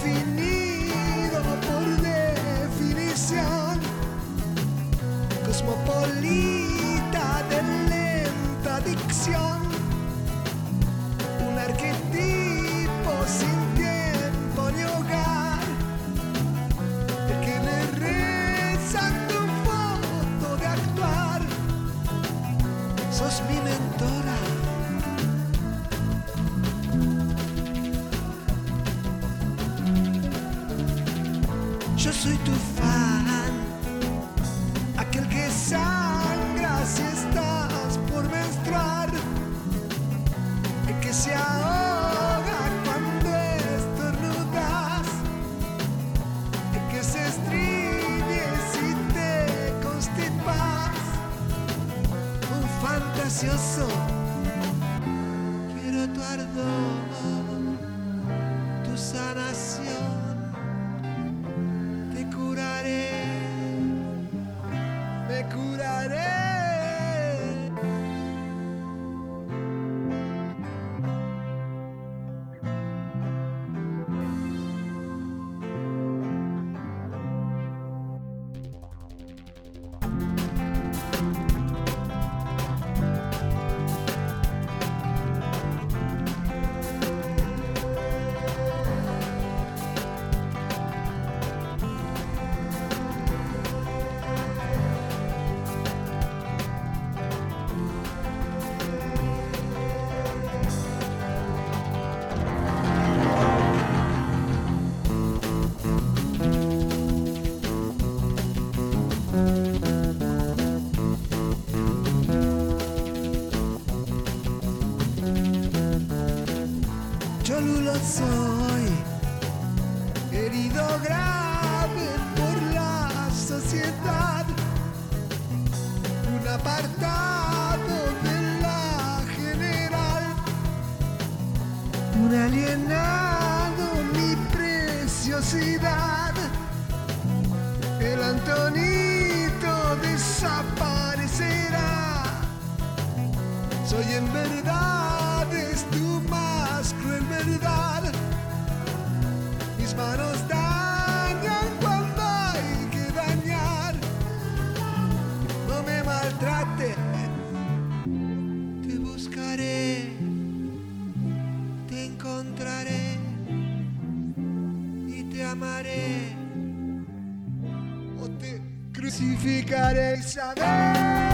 definido por definición, cosmopolita de lenta dicción, un arquetipo sin tiempo ni hogar, el que le reza tu foto de actuar. Sos mi mentora, yo soy tu fan, aquel que sangra si estás por menstruar, el que se ahoga cuando estornudas, el que se estriñe si te constipas, un fantasioso. Quiero tu ardor, tu sanación. Te curaré, me curaré. Yo Lulo soy, herido grave por la sociedad, un apartado de la general, un alienado, mi preciosidad, el Antonito desaparecerá. Soy en verdad, es tu más cruel verdad. Mis manos dañan cuando hay que dañar. No me maltrate, te buscaré, te encontraré y te amaré o te crucificaré, ¿sabes?